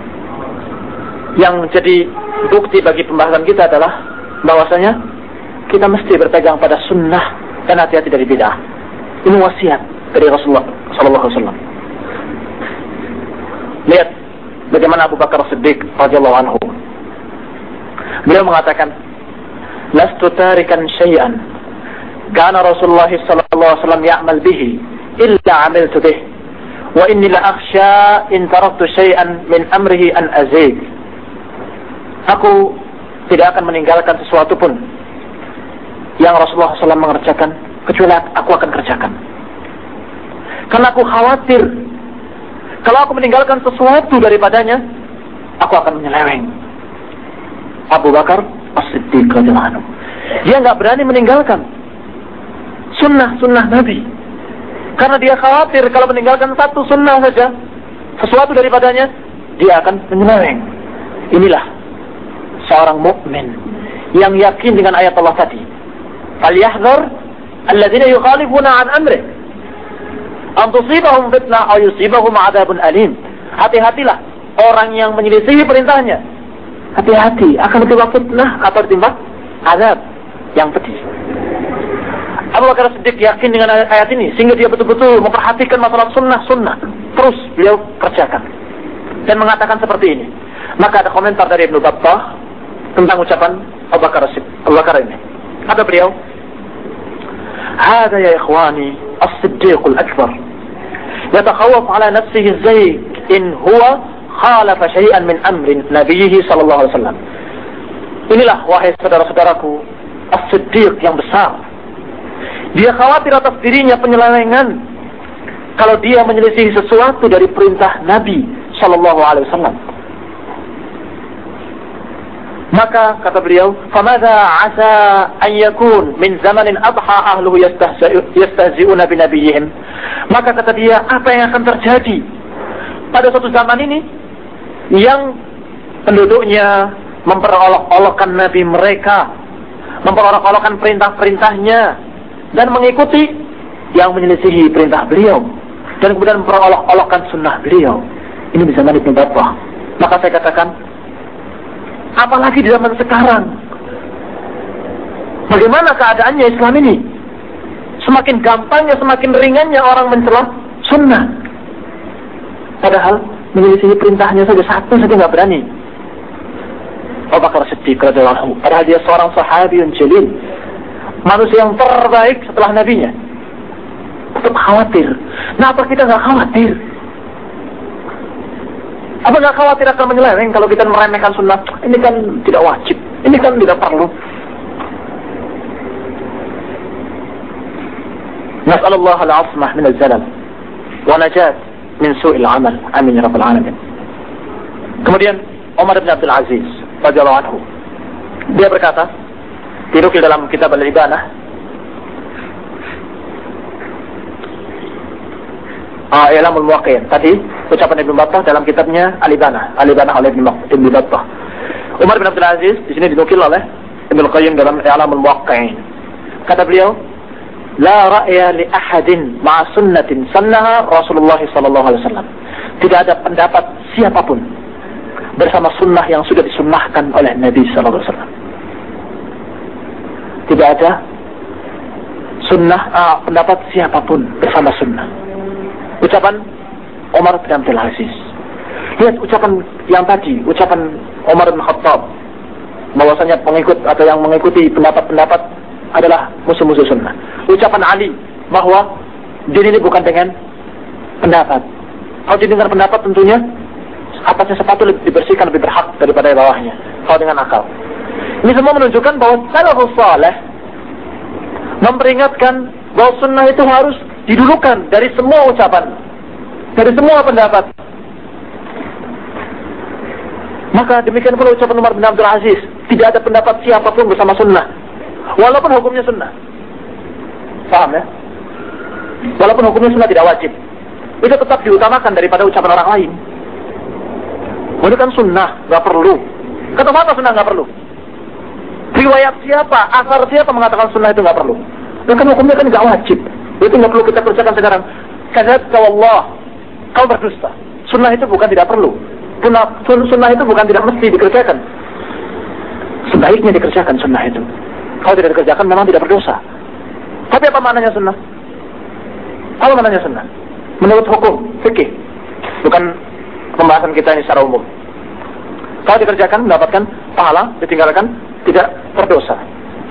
yang jadi bukti bagi pembahasan kita adalah bahwasanya kita mesti berpegang pada sunnah dan hati-hati dari bid'ah. Ini wasiat dari Rasulullah SAW. Lihat bagaimana Abu Bakar Siddiq radhiyallahu anhu. Beliau mengatakan, lastu tarikan syai'an kana Rasulullah sallallahu alaihi wasallam ya'mal bihi illa 'amiltu bih wa inni la akhsha in taraktu syai'an min amrihi an azig. Aku tidak akan meninggalkan sesuatu pun yang Rasulullah SAW mengerjakan kecuali aku akan kerjakan, karena aku khawatir kalau aku meninggalkan sesuatu daripadanya aku akan menyeleweng. Abu Bakar As-Siddiq radhiyallahu anhu, dia nggak berani meninggalkan sunnah Nabi karena dia khawatir kalau meninggalkan satu sunnah saja, sesuatu daripadanya, dia akan menyeleweng. Inilah seorang mukmin yang yakin dengan ayat Allah tadi, falyahdhar alladzina yukhalifuna an amrih an tusibahum fitnah aw yusibahum adzabun alim. Hati-hatilah orang yang menyelisihi perintahnya, hati-hati akan ditimpa fitnah atau ditimpa azab yang pedih. Abu Bakar Siddiq yakin dengan ayat ini sehingga dia betul-betul memperhatikan masalah sunnah terus beliau kerjakan dan mengatakan seperti ini. Maka ada komentar dari Ibnu Battah tentang ucapan Abu Bakar ini. Kata beliau, "Hada ya ikhwani as-Siddiq al-akbar yatakhawaf ala nafsihi az-zayg in huwa khalafa syai'an min amri nabiyhi sallallahu alaihi wasallam." Inilah wahai saudara-saudaraku as-Siddiq yang besar. Dia khawatir atas dirinya penyelewengan kalau dia menyelisihi sesuatu dari perintah Nabi sallallahu alaihi wasallam. Maka kata beliau, "Famadza 'asa an yakun min zamanin adha ahluhu yastahzi'una bi nabiyihim." Maka kata dia, apa yang akan terjadi pada suatu zaman ini yang penduduknya memperolok-olokkan nabi mereka, memperolok-olokkan perintah-perintahnya dan mengikuti yang menyelisihi perintah beliau dan kemudian memperolok-olokkan sunnah beliau. Ini bisa menjadi penyebab. Maka saya katakan, apalagi di zaman sekarang, bagaimana keadaannya Islam ini? Semakin gampangnya, semakin ringannya orang mencela sunnah, padahal menyelisihi perintahnya saja satu saja nggak berani. Abu Bakar Siddiq radhiyallahu anhu, padahal dia seorang sahabiyun jalil, manusia yang terbaik setelah nabinya, tetap khawatir. Nah, apa kita nggak khawatir? Apa nggak khawatir akan menyeleweng kalau kita meremehkan sunnah? Ini kan tidak wajib, ini kan tidak perlu. Nas'alullah al-'asmah min al-zalal wa najat min su'il 'amal. Amin ya rabbal alamin. Kemudian Umar bin Abdul Aziz radhiyallahu anhu, dia berkata, dinukil dalam kitab Al-Ibanah, I'lamul Muwaqqi'in. Tadi ucapan Ibnu Battah dalam kitabnya Al-Ibanah oleh Ibnu Battah. Umar bin Abdul Aziz di sini dinukil oleh Ibnu Qayyim dalam I'lamul Muwaqqi'in. Kata beliau, la ra'ya li ahadin ma'a sunnatin sannaha Rasulullah sallallahu alaihi wasallam. Tidak ada pendapat siapapun bersama sunnah yang sudah disunnahkan oleh Nabi sallallahu alaihi wasallam. Tidak ada pendapat siapapun bersama sunnah. Ucapan Umar bin Abdul Aziz. Lihat ucapan yang tadi, ucapan Umar bin Khattab, bahwasanya pengikut atau yang mengikuti pendapat-pendapat adalah musuh-musuh sunnah. Ucapan Ali bahwa din ini bukan dengan pendapat. Kalau dengan pendapat tentunya atasnya sepatu lebih dibersihkan, lebih berhak daripada bawahnya. Kalau dengan akal. Ini semua menunjukkan bahwa salafus saleh memperingatkan bahwa sunnah itu harus didulukan dari semua ucapan, dari semua pendapat. Maka demikian pula ucapan Umar bin Abdul Aziz, tidak ada pendapat siapapun bersama sunnah, walaupun hukumnya sunnah. Paham ya? Walaupun hukumnya sunnah tidak wajib, itu tetap diutamakan daripada ucapan orang lain. Ini kan sunnah, nggak perlu. Kata siapa sunnah nggak perlu? Riwayat siapa, asar siapa mengatakan sunnah itu nggak perlu? Dan kan hukumnya kan nggak wajib, itu nggak perlu kita kerjakan sekarang. Kadzabta wallah, kau berdusta. Sunnah itu bukan tidak perlu. Sunnah itu bukan tidak mesti dikerjakan. Sebaiknya dikerjakan sunnah itu. Kalau tidak dikerjakan memang tidak berdosa. Tapi apa maknanya sunnah? Apa maknanya sunnah? Menurut hukum fikih, bukan pembahasan kita ini secara umum. Kalau dikerjakan mendapatkan pahala, ditinggalkan tidak berdosa.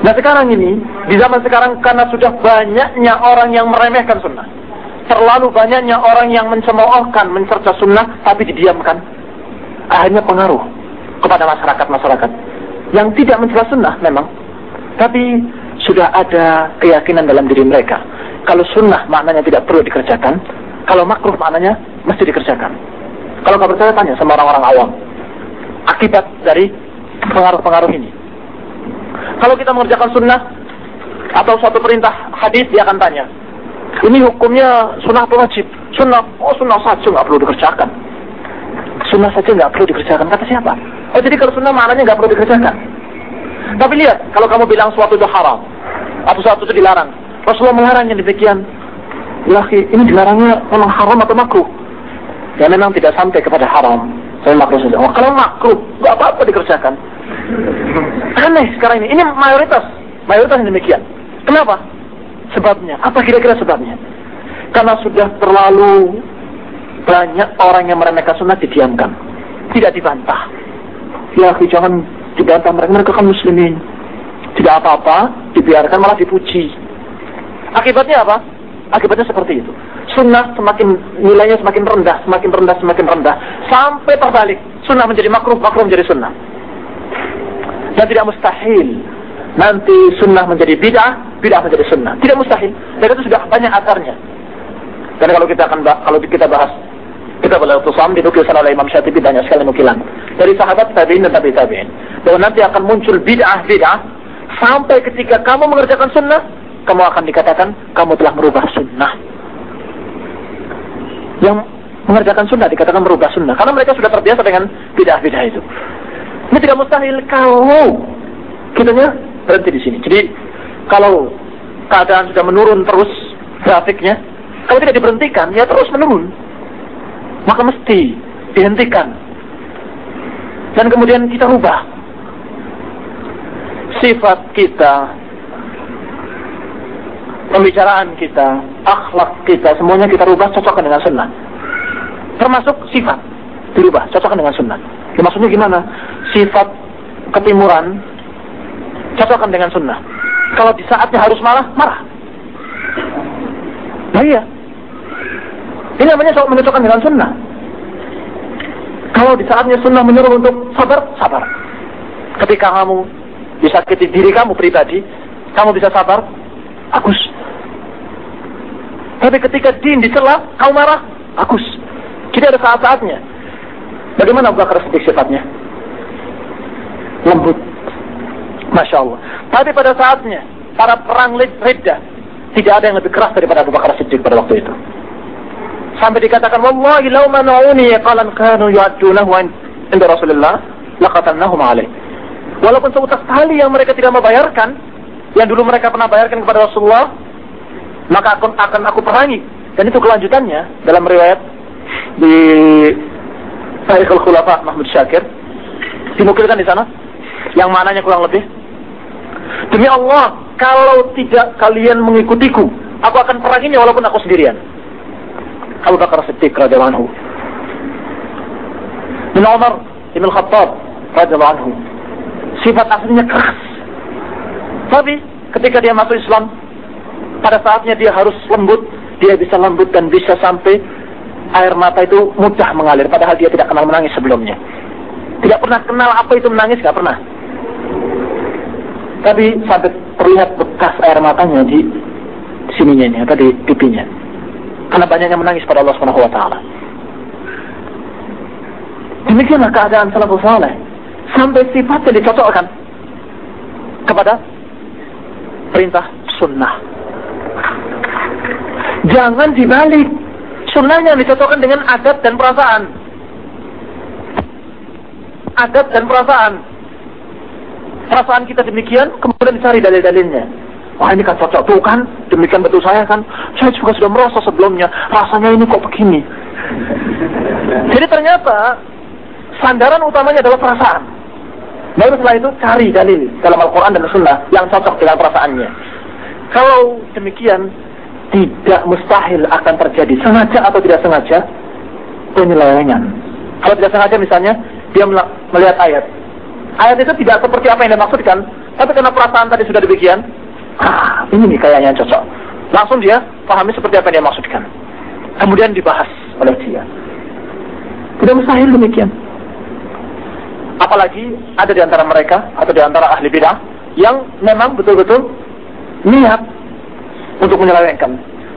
Nah sekarang ini, di zaman sekarang karena sudah banyaknya orang yang meremehkan sunnah, terlalu banyaknya orang yang mencemoohkan, mencerca sunnah, tapi didiamkan, akhirnya pengaruh kepada masyarakat yang tidak mencela sunnah memang, tapi sudah ada keyakinan dalam diri mereka kalau sunnah maknanya tidak perlu dikerjakan, kalau makruh maknanya mesti dikerjakan. Kalau nggak percaya tanya sama orang-orang awam akibat dari pengaruh-pengaruh ini. Kalau kita mengerjakan sunnah atau suatu perintah hadis, dia akan tanya, ini hukumnya sunnah atau wajib? Sunnah, oh sunnah saja nggak perlu dikerjakan. Sunnah saja nggak perlu dikerjakan, kata siapa? Oh jadi kalau sunnah maknanya nggak perlu dikerjakan. Tapi lihat, kalau kamu bilang suatu itu haram atau suatu itu dilarang, Rasulullah melarang yang demikian. Laki, ini dilarangnya memang haram atau makruh? Ya memang tidak sampai kepada haram, saya makruh saja. Oh, kalau makruh, nggak apa-apa dikerjakan. Aneh sekarang ini mayoritas yang demikian. Kenapa? Sebabnya, apa kira-kira sebabnya? Karena sudah terlalu banyak orang yang meremehkan sunnah, didiamkan, tidak dibantah. Ya, jangan dibantah, mereka kan muslimin, tidak apa-apa, dibiarkan, malah dipuji. Akibatnya apa? Akibatnya seperti itu. Sunnah nilainya semakin rendah, sampai terbalik. Sunnah menjadi makruh, makruh menjadi sunnah. Dan tidak mustahil nanti sunnah menjadi bid'ah, bid'ah menjadi sunnah. Tidak mustahil. Dan itu sudah banyak akarnya. Dan kalau kita bahas kitab Al-I'tisam, dinukilkan oleh Imam Syatibi banyak sekali nukilan dari sahabat tabi'in dan tabi'in, bahwa nanti akan muncul bid'ah sampai ketika kamu mengerjakan sunnah, kamu akan dikatakan kamu telah merubah sunnah. Yang mengerjakan sunnah dikatakan merubah sunnah, karena mereka sudah terbiasa dengan bid'ah itu. Ini tidak mustahil kalau kitanya berhenti di sini. Jadi kalau keadaan sudah menurun terus grafiknya, kalau tidak diberhentikan, ya terus menurun, maka mesti dihentikan. Dan kemudian kita rubah sifat kita, pembicaraan kita, akhlak kita, semuanya kita rubah, cocokkan dengan sunnah. Termasuk sifat dirubah, cocokkan dengan sunnah. Ya, maksudnya gimana? Sifat ketimuran cocokkan dengan sunnah. Kalau di saatnya harus marah. Nah iya, ini namanya menyocokkan dengan sunnah. Kalau di saatnya sunnah menyuruh untuk sabar. Ketika kamu disakiti diri kamu pribadi, kamu bisa sabar, agus. Tapi ketika din dicela, kamu marah, agus. Jadi ada saat-saatnya. Bagaimana Abu Bakar Siddiq sifatnya? Lembut, Masya Allah. Tapi pada saatnya, para perang Riddah, tidak ada yang lebih keras daripada Abu Bakar Siddiq pada waktu itu. Sampai dikatakan, Wallahi law mana'uni qalan kanu yu'addunahu inda Rasulullah laqatalnahum alaih. Walaupun seutas tali yang mereka tidak membayarkan, yang dulu mereka pernah bayarkan kepada Rasulullah, maka akan aku perangi. Dan itu kelanjutannya dalam riwayat di Tarikh al-Khulafa Mahmud Syakir, dinukilkan di sana, yang mananya kurang lebih, demi Allah, kalau tidak kalian mengikutiku, aku akan peranginya walaupun aku sendirian. Abu Bakar Siddiq radhiyallahu anhu. Ibn Umar Ibn Khattab radhiyallahu anhu, sifat aslinya keras, tapi ketika dia masuk Islam, pada saatnya dia harus lembut. Dia bisa lembut dan bisa sampai air mata itu mudah mengalir, padahal dia tidak kenal menangis sebelumnya. Tidak pernah kenal apa itu menangis, tidak pernah. Tapi sampai terlihat bekas air matanya di sininya ini, atau di pipinya, karena banyaknya menangis pada Allah Subhanahu wa taala. Demikianlah keadaan salafus saleh, sampai sifatnya dicocokkan kepada perintah sunnah. Jangan dibalik, sunnahnya dicocokkan dengan adat dan perasaan. Adat dan perasaan. Perasaan kita demikian, kemudian dicari dalil-dalilnya. Wah ini kan cocok, tuh kan, demikian betul saya kan. Saya juga sudah merasa sebelumnya, rasanya ini kok begini. Jadi ternyata sandaran utamanya adalah perasaan. Baru setelah itu cari dalil dalam Al-Quran dan Sunnah yang cocok dengan perasaannya. Kalau demikian, tidak mustahil akan terjadi, sengaja atau tidak sengaja, penyelewengan. Kalau tidak sengaja misalnya, dia melihat ayat itu tidak seperti apa yang dimaksudkan, Tapi karena perasaan tadi sudah demikian, ini nih kayaknya yang cocok. Langsung dia pahami seperti apa yang dia maksudkan. Kemudian dibahas oleh dia. Tidak mustahil demikian. Apalagi ada di antara mereka atau di antara ahli bidah yang memang betul-betul niat untuk menyelewengkan,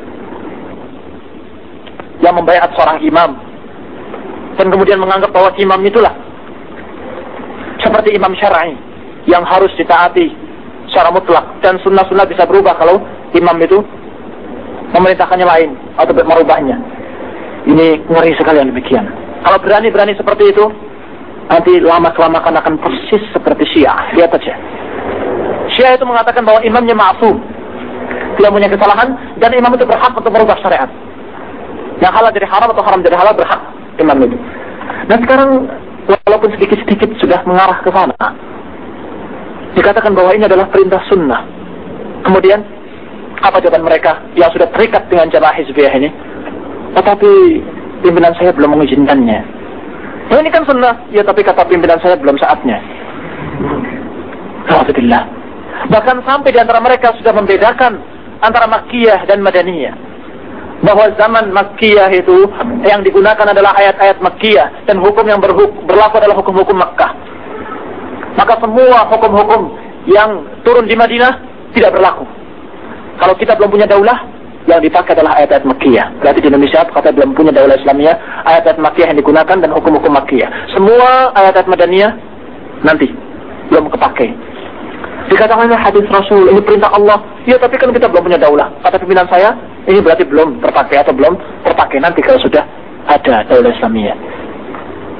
yang membaiat seorang imam dan kemudian menganggap bahwa imam itulah seperti imam syar'i yang harus ditaati secara mutlak, dan sunnah-sunnah bisa berubah kalau imam itu memerintahkannya lain atau merubahnya. Ini ngeri sekali yang demikian. Kalau berani-berani seperti itu, nanti lama-kelamaan akan persis seperti Syiah. Lihat aja. Syiah itu mengatakan bahwa imamnya ma'sum, tidak punya kesalahan, dan imam itu berhak untuk merubah syariat. Yang halal jadi haram atau haram jadi halal, berhak imam itu. Nah sekarang walaupun sedikit-sedikit sudah mengarah ke sana, dikatakan bahwa ini adalah perintah sunnah. Kemudian apa jawaban mereka yang sudah terikat dengan jamaah hizbiyah ini? Tetapi pimpinan saya belum mengizinkannya. Nah, ini kan sunnah. Ya, tapi kata pimpinan saya belum saatnya. Alhamdulillah. Bahkan sampai di antara mereka sudah membedakan antara Makkiyah dan Madaniyah. Bahwa zaman Makkiyah itu yang digunakan adalah ayat-ayat Makkiyah, dan hukum yang berlaku adalah hukum-hukum Makkah. Maka semua hukum-hukum yang turun di Madinah tidak berlaku. Kalau kita belum punya daulah, yang dipakai adalah ayat-ayat Makkiyah. Berarti di Indonesia kata belum punya daulah Islamiyah, ayat-ayat Makkiyah yang digunakan dan hukum-hukum Makkiyah. Semua ayat-ayat Madaniyah nanti belum kepakai. Dikatakan hadis Rasul, ini perintah Allah. Ya, tapi kan kita belum punya daulah. Kata pimpinan saya, ini berarti belum terpakai atau belum terpakai nanti kalau sudah ada daulah Islamiyah.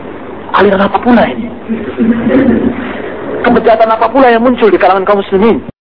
Aliran apa pula ini? Kebejatan apa pula yang muncul di kalangan kaum muslimin?